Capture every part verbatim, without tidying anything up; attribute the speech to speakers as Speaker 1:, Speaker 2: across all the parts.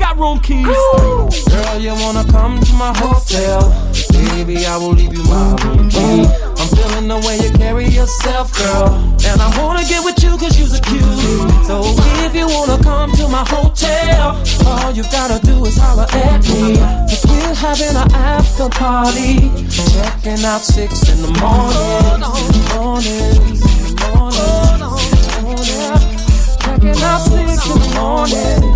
Speaker 1: got room keys. Girl, you wanna come to my hotel? Baby, I will leave you my room key. I'm feeling the way you carry yourself, girl, and I wanna get with you cause you're a cutie. So if you wanna come to my hotel, all you gotta do is holler at me. Cause we're having an after party, checking out six in the morning. Morning, morning, morning. Checking out six in the morning.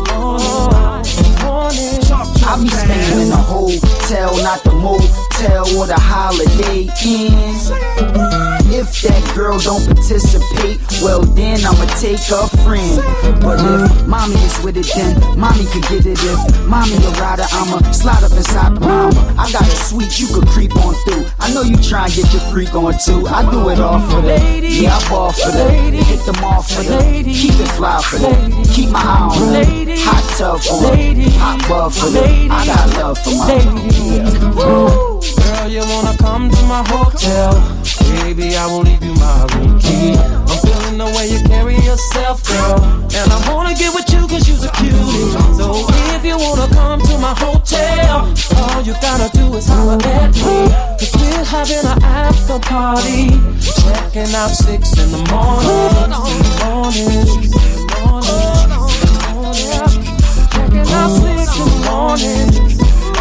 Speaker 2: I be staying in a hotel, not the motel or the Holiday Inn. If that girl don't participate, well then I'ma take a friend. But if mommy is with it, then mommy could get it. If mommy a rider, I'ma slide up inside the mama. I got a suite you could creep on through. I know you try and get your freak on too. I do it all for that. Yeah, I ball for that. Hit them all for that. Keep it fly for that. Keep my eye on that. Hot tub for that. Hot bub for that. I got love for my
Speaker 1: mama. Girl, you wanna come to my hotel? Baby, I will leave you my room key. I'm feeling the way you carry yourself, girl, and I wanna get with you cause you're a cutie. So if you wanna come to my hotel, all you gotta do is holler at me. Cause we're having an after party, checking out six in the morning. Morning, morning, morning. Checking out six in the morning.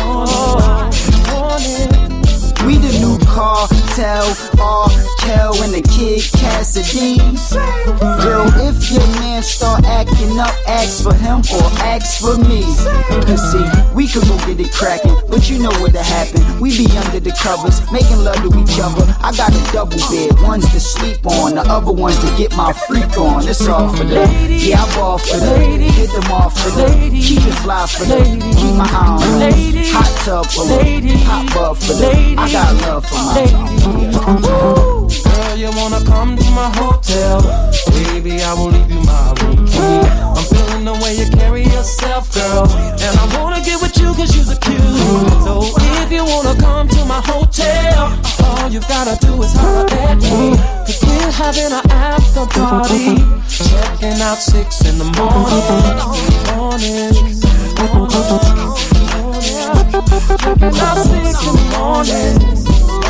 Speaker 2: We the new cartel, R. Kel and the Kid Cassidy. Girl, if your man start acting up, ask for him or ask for me. Cause see, we could go get it crackin', but you know what'll happen. We be under the covers, making love to each other. I got a double bed, one's to sleep on, the other one's to get my freak on. It's all for that. Yeah, I ball for that. Hit them off for that. Keep it fly for that. Keep my eye on that. Hot tub for that. Hot bub for that. I got love for my mama.
Speaker 1: Girl, you wanna come to my hotel? Baby, I will leave you my room key. I'm feeling the way you carry yourself, girl, and I wanna get with you cause you're a cutie. So if you wanna come to my hotel, all you gotta do is holler at me. Cause we're having an after party, checking out six in the morning. Morning, morning, checking out six in the morning.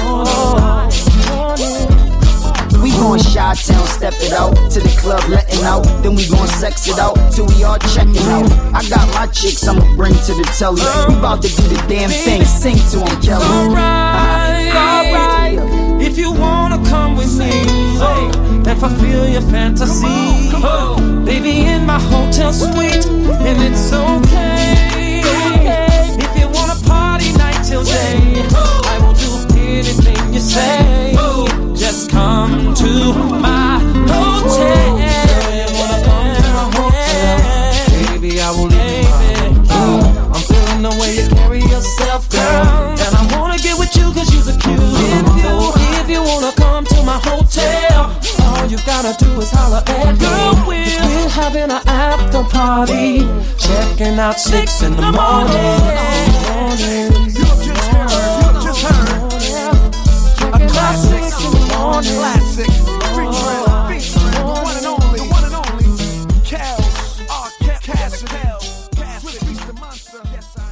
Speaker 2: We gon' Chi-Town, step it out to the club, letting out. Then we gon' sex it out till we all checking out. I got my chicks, I'ma bring to the telly. We bout to do the damn thing, sing to them, Kelly.
Speaker 1: Alright, alright. If you wanna come with me and fulfill your fantasy, baby, in my hotel suite, and it's okay. If you wanna party night till day, I will do anything you say. Just come to my hotel. Girl, you wanna come to my hotel? Baby, I will leave you my I'm feeling the way you carry yourself, girl, and I wanna get with you cause you're a cutie. So if you wanna come to my hotel, all you gotta do is holler at me. Cause we're having an after party, checking out six in the morning. Morning. A classic in the morning.
Speaker 3: Classic. Featuring, featuring the one and only, the one and only Kels, R. Kels, Kels, Kels, Kels, Kels, Kels, Kels, Kels, Kels, Kels, Kels, Kels, Kels,